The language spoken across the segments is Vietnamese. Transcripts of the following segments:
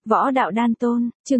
Võ đạo đan tôn, chương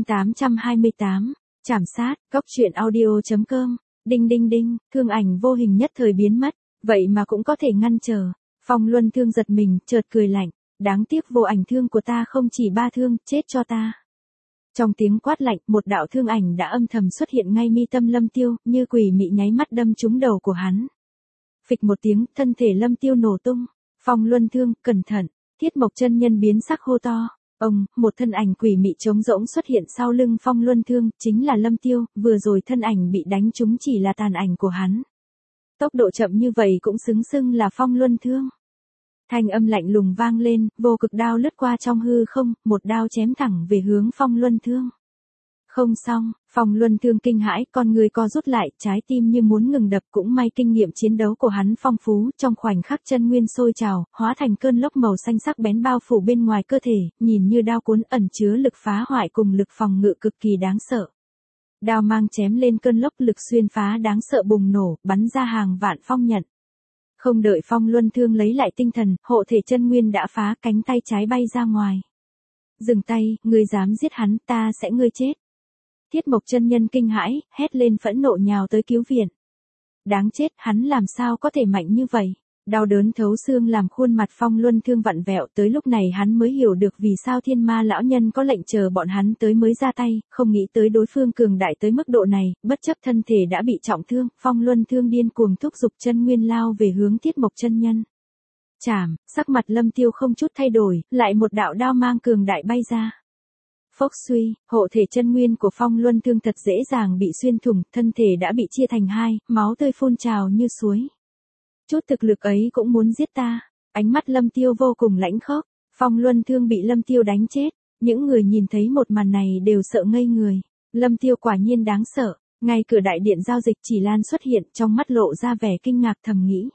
828, trảm sát, góc truyện audio.com, đinh đinh đinh, thương ảnh vô hình nhất thời biến mất, vậy mà cũng có thể ngăn trở. Phong Luân Thương giật mình, chợt cười lạnh, đáng tiếc vô ảnh thương của ta không chỉ 3 thương, chết cho ta. Trong tiếng quát lạnh, một đạo thương ảnh đã âm thầm xuất hiện ngay mi tâm Lâm Tiêu, như quỷ mị nháy mắt đâm trúng đầu của hắn. Phịch một tiếng, thân thể Lâm Tiêu nổ tung. Phong Luân Thương, cẩn thận. Thiết Mộc chân nhân biến sắc hô to. Một thân ảnh quỷ mị trống rỗng xuất hiện sau lưng Phong Luân Thương, chính là Lâm Tiêu, vừa rồi thân ảnh bị đánh trúng chỉ là tàn ảnh của hắn. Tốc độ chậm như vậy cũng xứng xưng là Phong Luân Thương. Thanh âm lạnh lùng vang lên, vô cực đao lướt qua trong hư không, một đao chém thẳng về hướng Phong Luân Thương. Không xong, Phong Luân Thương kinh hãi, con người co rút lại, trái tim như muốn ngừng đập, cũng may kinh nghiệm chiến đấu của hắn phong phú, trong khoảnh khắc chân nguyên sôi trào, hóa thành cơn lốc màu xanh sắc bén bao phủ bên ngoài cơ thể, nhìn như đao cuốn ẩn chứa lực phá hoại cùng lực phòng ngự cực kỳ đáng sợ. Đao mang chém lên cơn lốc, lực xuyên phá đáng sợ bùng nổ, bắn ra hàng vạn phong nhận. Không đợi Phong Luân Thương lấy lại tinh thần, hộ thể chân nguyên đã phá, cánh tay trái bay ra ngoài. Dừng tay, ngươi dám giết hắn, ta sẽ ngươi chết. Thiết Mộc chân nhân kinh hãi, hét lên phẫn nộ nhào tới cứu viện. Đáng chết, hắn làm sao có thể mạnh như vậy? Đau đớn thấu xương làm khuôn mặt Phong Luân Thương vặn vẹo, tới lúc này hắn mới hiểu được vì sao Thiên Ma lão nhân có lệnh chờ bọn hắn tới mới ra tay, không nghĩ tới đối phương cường đại tới mức độ này, bất chấp thân thể đã bị trọng thương, Phong Luân Thương điên cuồng thúc giục chân nguyên lao về hướng Thiết Mộc chân nhân. Chảm, sắc mặt Lâm Tiêu không chút thay đổi, lại một đạo đao mang cường đại bay ra. Phốc suy, hộ thể chân nguyên của Phong Luân Thương thật dễ dàng bị xuyên thủng, thân thể đã bị chia thành hai, máu tươi phun trào như suối. Chút thực lực ấy cũng muốn giết ta. Ánh mắt Lâm Tiêu vô cùng lãnh khốc. Phong Luân Thương bị Lâm Tiêu đánh chết. Những người nhìn thấy một màn này đều sợ ngây người. Lâm Tiêu quả nhiên đáng sợ. Ngay cửa đại điện giao dịch Chỉ Lan xuất hiện, trong mắt lộ ra vẻ kinh ngạc thầm nghĩ.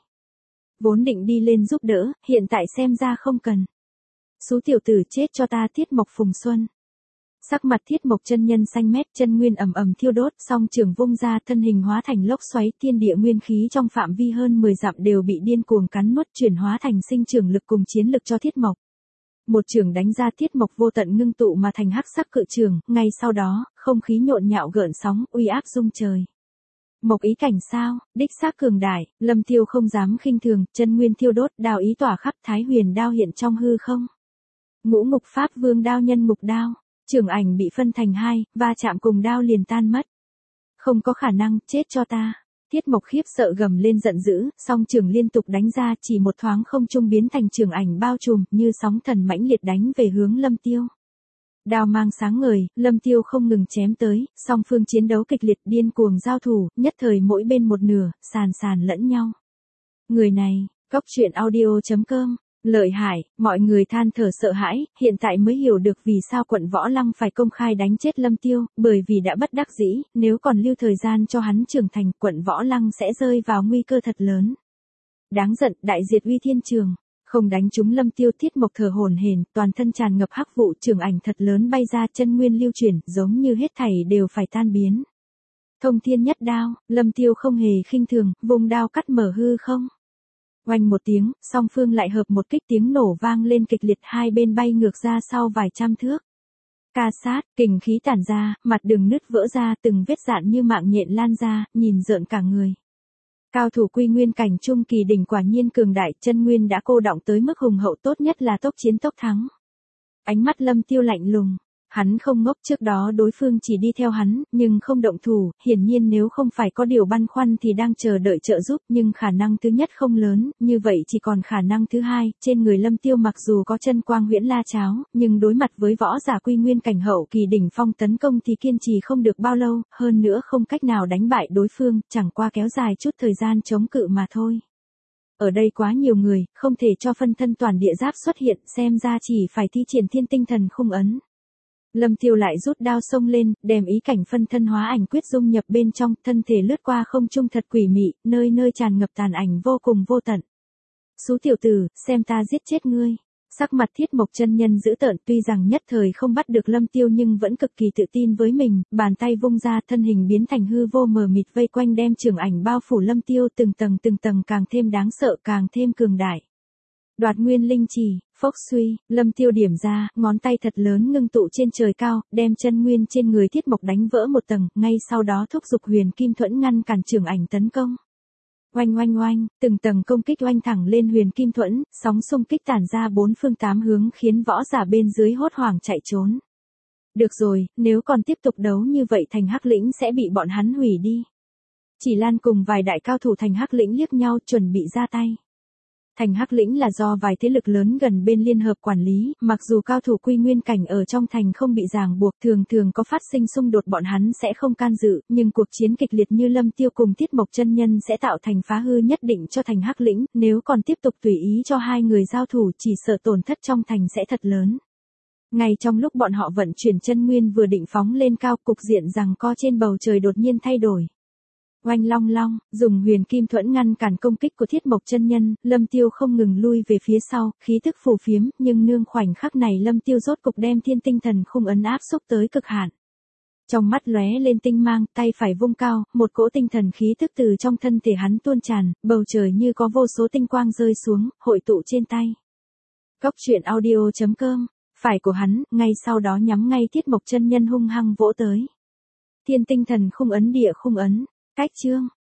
Vốn định đi lên giúp đỡ, hiện tại xem ra không cần. Số tiểu tử chết cho ta. Thiết Mộc Phùng Xuân. Sắc mặt Thiết Mộc chân nhân xanh mét, chân nguyên ầm ầm thiêu đốt, song trường vung ra, thân hình hóa thành lốc xoáy, thiên địa nguyên khí trong phạm vi hơn 10 dặm đều bị điên cuồng cắn nuốt, chuyển hóa thành sinh trưởng lực cùng chiến lực cho Thiết Mộc. Một trường đánh ra, Thiết Mộc vô tận ngưng tụ mà thành hắc sắc cự trường, ngay sau đó, không khí nhộn nhạo gợn sóng, uy áp rung trời. Mộc ý cảnh sao, đích xác cường đại, Lâm Tiêu không dám khinh thường, chân nguyên thiêu đốt, đao ý tỏa khắp, Thái Huyền đao hiện trong hư không. Ngũ Ngục Pháp Vương đao nhân ngục đao. Trường ảnh bị phân thành hai, va chạm cùng đao liền tan mất. Không có khả năng, chết cho ta. Thiết Mộc khiếp sợ gầm lên giận dữ, song trường liên tục đánh ra, chỉ một thoáng không trung biến thành trường ảnh bao trùm, như sóng thần mãnh liệt đánh về hướng Lâm Tiêu. Đao mang sáng ngời, Lâm Tiêu không ngừng chém tới, song phương chiến đấu kịch liệt điên cuồng giao thủ, nhất thời mỗi bên một nửa, sàn lẫn nhau. Người này, góc truyện audio.com. Lợi hại, mọi người than thở sợ hãi, hiện tại mới hiểu được vì sao quận Võ Lăng phải công khai đánh chết Lâm Tiêu, bởi vì đã bất đắc dĩ, nếu còn lưu thời gian cho hắn trưởng thành, quận Võ Lăng sẽ rơi vào nguy cơ thật lớn. Đáng giận, đại diệt uy thiên trường, không đánh trúng Lâm Tiêu. Thiết Mộc thở hổn hển, toàn thân tràn ngập hắc vụ, trường ảnh thật lớn bay ra, chân nguyên lưu chuyển, giống như hết thảy đều phải tan biến. Thông thiên nhất đao, Lâm Tiêu không hề khinh thường, vùng đao cắt mở hư không. Oanh một tiếng, song phương lại hợp một kích, tiếng nổ vang lên kịch liệt, hai bên bay ngược ra sau vài trăm thước. Ca sát, kình khí tản ra, mặt đường nứt vỡ ra, từng vết dạn như mạng nhện lan ra, nhìn rợn cả người. Cao thủ quy nguyên cảnh trung kỳ đỉnh quả nhiên cường đại, chân nguyên đã cô đọng tới mức hùng hậu, tốt nhất là tốc chiến tốc thắng. Ánh mắt Lâm Tiêu lạnh lùng. Hắn không ngốc, trước đó đối phương chỉ đi theo hắn, nhưng không động thủ, hiển nhiên nếu không phải có điều băn khoăn thì đang chờ đợi trợ giúp, nhưng khả năng thứ nhất không lớn, như vậy chỉ còn khả năng thứ hai, trên người Lâm Tiêu mặc dù có chân quang huyễn la cháo, nhưng đối mặt với võ giả quy nguyên cảnh hậu kỳ đỉnh phong tấn công thì kiên trì không được bao lâu, hơn nữa không cách nào đánh bại đối phương, chẳng qua kéo dài chút thời gian chống cự mà thôi. Ở đây quá nhiều người, không thể cho phân thân toàn địa giáp xuất hiện, xem ra chỉ phải thi triển thiên tinh thần khung ấn. Lâm Tiêu lại rút đao xông lên, đem ý cảnh phân thân hóa ảnh quyết dung nhập bên trong, thân thể lướt qua không trung thật quỷ mị, nơi nơi tràn ngập tàn ảnh vô cùng vô tận. Sú tiểu tử, xem ta giết chết ngươi. Sắc mặt Thiết Mộc chân nhân dữ tợn, tuy rằng nhất thời không bắt được Lâm Tiêu nhưng vẫn cực kỳ tự tin với mình, bàn tay vung ra, thân hình biến thành hư vô mờ mịt vây quanh, đem trường ảnh bao phủ Lâm Tiêu, từng tầng càng thêm đáng sợ, càng thêm cường đại. Đoạt nguyên linh chỉ, Phốc suy, Lâm Tiêu điểm ra, ngón tay thật lớn ngưng tụ trên trời cao, đem chân nguyên trên người Thiết Mộc đánh vỡ một tầng, ngay sau đó thúc giục Huyền Kim Thuẫn ngăn cản Trường Ảnh tấn công. Oanh oanh oanh, từng tầng công kích oanh thẳng lên Huyền Kim Thuẫn, sóng xung kích tản ra bốn phương tám hướng khiến võ giả bên dưới hốt hoảng chạy trốn. Được rồi, nếu còn tiếp tục đấu như vậy Thành Hắc Lĩnh sẽ bị bọn hắn hủy đi. Chỉ Lan cùng vài đại cao thủ Thành Hắc Lĩnh liếc nhau chuẩn bị ra tay. Thành Hắc Lĩnh là do vài thế lực lớn gần bên liên hợp quản lý, mặc dù cao thủ Quy Nguyên cảnh ở trong thành không bị ràng buộc, thường thường có phát sinh xung đột bọn hắn sẽ không can dự, nhưng cuộc chiến kịch liệt như Lâm Tiêu cùng Thiết Mộc chân nhân sẽ tạo thành phá hư nhất định cho Thành Hắc Lĩnh, nếu còn tiếp tục tùy ý cho hai người giao thủ chỉ sợ tổn thất trong thành sẽ thật lớn. Ngay trong lúc bọn họ vận chuyển chân nguyên vừa định phóng lên cao, cục diện giằng co trên bầu trời đột nhiên thay đổi. Oanh long long, dùng Huyền Kim Thuẫn ngăn cản công kích của Thiết Mộc chân nhân, Lâm Tiêu không ngừng lui về phía sau, khí tức phù phiếm, nhưng nương khoảnh khắc này Lâm Tiêu rốt cục đem Thiên Tinh Thần Khung ấn áp xúc tới cực hạn. Trong mắt lóe lên tinh mang, tay phải vung cao, một cỗ tinh thần khí tức từ trong thân thể hắn tuôn tràn, bầu trời như có vô số tinh quang rơi xuống, hội tụ trên tay. Cốc truyện audio.com, phải của hắn, ngay sau đó nhắm ngay Thiết Mộc chân nhân hung hăng vỗ tới. Thiên Tinh Thần Khung ấn địa khung ấn. Cách chương